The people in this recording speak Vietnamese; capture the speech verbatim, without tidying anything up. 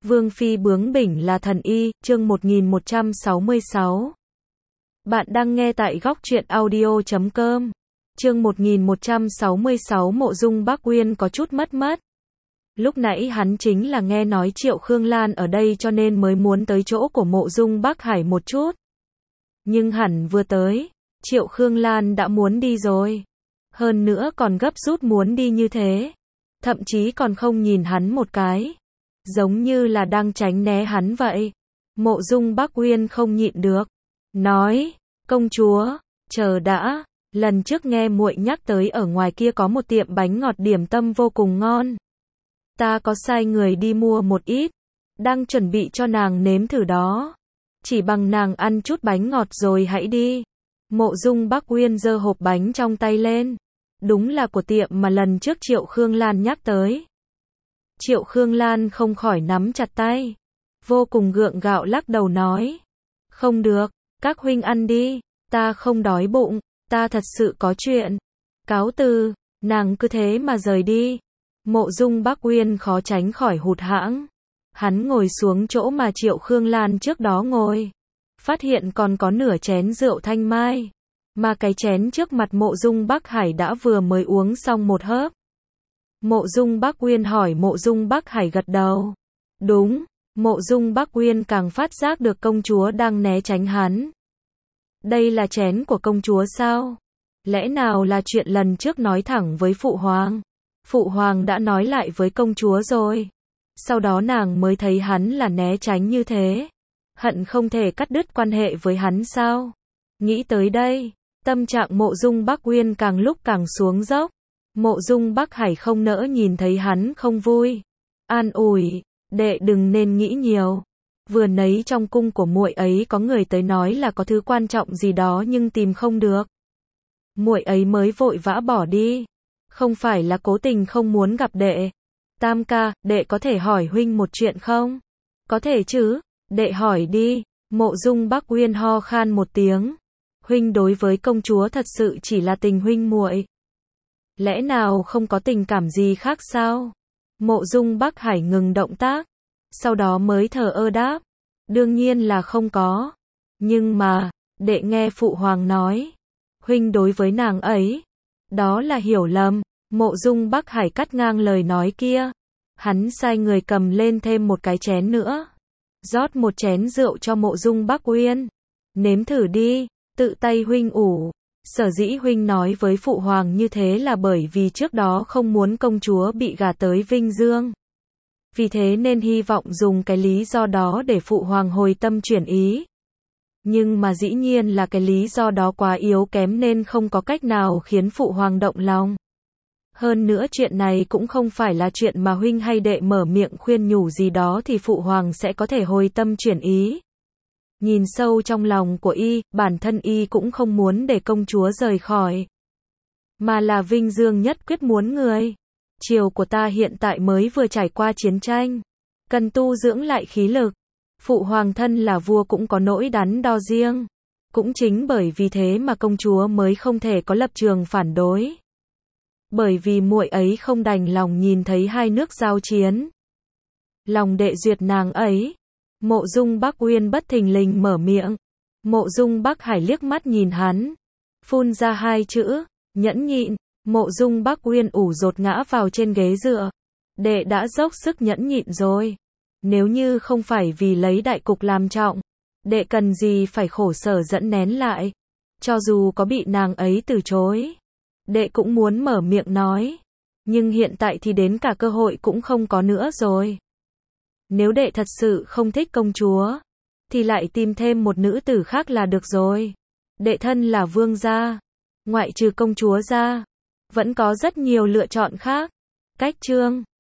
Vương phi bướng bỉnh là thần y, chương một nghìn một trăm sáu mươi sáu. Bạn đang nghe tại góc truyện audio chấm com. Chương một nghìn một trăm sáu mươi sáu. Mộ Dung Bác Uyên có chút mất mát. Lúc nãy hắn chính là nghe nói Triệu Khương Lan ở đây cho nên mới muốn tới chỗ của Mộ Dung Bắc Hải một chút. Nhưng hẳn vừa tới, Triệu Khương Lan đã muốn đi rồi. Hơn nữa còn gấp rút muốn đi như thế. Thậm chí còn không nhìn hắn một cái. Giống như là đang tránh né hắn vậy. Mộ Dung Bác Uyên không nhịn được. Nói, công chúa, chờ đã, lần trước nghe muội nhắc tới ở ngoài kia có một tiệm bánh ngọt điểm tâm vô cùng ngon. Ta có sai người đi mua một ít, đang chuẩn bị cho nàng nếm thử đó. Chỉ bằng nàng ăn chút bánh ngọt rồi hãy đi. Mộ Dung Bác Uyên giơ hộp bánh trong tay lên. Đúng là của tiệm mà lần trước Triệu Khương Lan nhắc tới. Triệu Khương Lan không khỏi nắm chặt tay. Vô cùng gượng gạo lắc đầu nói. Không được, các huynh ăn đi, ta không đói bụng, ta thật sự có chuyện. Cáo từ, nàng cứ thế mà rời đi. Mộ Dung Bác Uyên khó tránh khỏi hụt hẫng. Hắn ngồi xuống chỗ mà Triệu Khương Lan trước đó ngồi. Phát hiện còn có nửa chén rượu thanh mai. Mà cái chén trước mặt Mộ Dung Bắc Hải đã vừa mới uống xong một hớp. Mộ Dung Bác Uyên hỏi Mộ Dung Bắc Hải gật đầu. Đúng, Mộ Dung Bác Uyên càng phát giác được công chúa đang né tránh hắn. Đây là chén của công chúa sao? Lẽ nào là chuyện lần trước nói thẳng với Phụ Hoàng? Phụ Hoàng đã nói lại với công chúa rồi. Sau đó nàng mới thấy hắn là né tránh như thế. Hận không thể cắt đứt quan hệ với hắn sao? Nghĩ tới đây, tâm trạng Mộ Dung Bác Uyên càng lúc càng xuống dốc. Mộ Dung Bắc Hải không nỡ nhìn thấy hắn không vui. An ủi, đệ đừng nên nghĩ nhiều. Vừa nấy trong cung của muội ấy có người tới nói là có thứ quan trọng gì đó nhưng tìm không được. Muội ấy mới vội vã bỏ đi. Không phải là cố tình không muốn gặp đệ. Tam ca, đệ có thể hỏi huynh một chuyện không? Có thể chứ, đệ hỏi đi. Mộ Dung Bác Uyên ho khan một tiếng. Huynh đối với công chúa thật sự chỉ là tình huynh muội. Lẽ nào không có tình cảm gì khác sao? Mộ Dung Bắc Hải ngừng động tác. Sau đó mới thờ ơ đáp. Đương nhiên là không có. Nhưng mà, đệ nghe Phụ Hoàng nói. Huynh đối với nàng ấy. Đó là hiểu lầm. Mộ Dung Bắc Hải cắt ngang lời nói kia. Hắn sai người cầm lên thêm một cái chén nữa. Rót một chén rượu cho Mộ Dung Bác Uyên. Nếm thử đi, tự tay huynh ủ. Sở dĩ huynh nói với Phụ Hoàng như thế là bởi vì trước đó không muốn công chúa bị gả tới Vinh Dương. Vì thế nên hy vọng dùng cái lý do đó để Phụ Hoàng hồi tâm chuyển ý. Nhưng mà dĩ nhiên là cái lý do đó quá yếu kém nên không có cách nào khiến Phụ Hoàng động lòng. Hơn nữa chuyện này cũng không phải là chuyện mà huynh hay đệ mở miệng khuyên nhủ gì đó thì Phụ Hoàng sẽ có thể hồi tâm chuyển ý. Nhìn sâu trong lòng của y, bản thân y cũng không muốn để công chúa rời khỏi. Mà là Vinh Dương nhất quyết muốn người. Triều của ta hiện tại mới vừa trải qua chiến tranh. Cần tu dưỡng lại khí lực. Phụ Hoàng thân là vua cũng có nỗi đắn đo riêng. Cũng chính bởi vì thế mà công chúa mới không thể có lập trường phản đối. Bởi vì muội ấy không đành lòng nhìn thấy hai nước giao chiến. Lòng đệ duyệt nàng ấy. Mộ Dung Bác Uyên bất thình lình mở miệng. Mộ Dung Bắc Hải liếc mắt nhìn hắn. Phun ra hai chữ, nhẫn nhịn. Mộ Dung Bác Uyên ủ rột ngã vào trên ghế dựa. Đệ đã dốc sức nhẫn nhịn rồi. Nếu như không phải vì lấy đại cục làm trọng, đệ cần gì phải khổ sở dẫn nén lại. Cho dù có bị nàng ấy từ chối, đệ cũng muốn mở miệng nói. Nhưng hiện tại thì đến cả cơ hội cũng không có nữa rồi. Nếu đệ thật sự không thích công chúa, thì lại tìm thêm một nữ tử khác là được rồi. Đệ thân là vương gia, ngoại trừ công chúa ra, vẫn có rất nhiều lựa chọn khác. Cách chương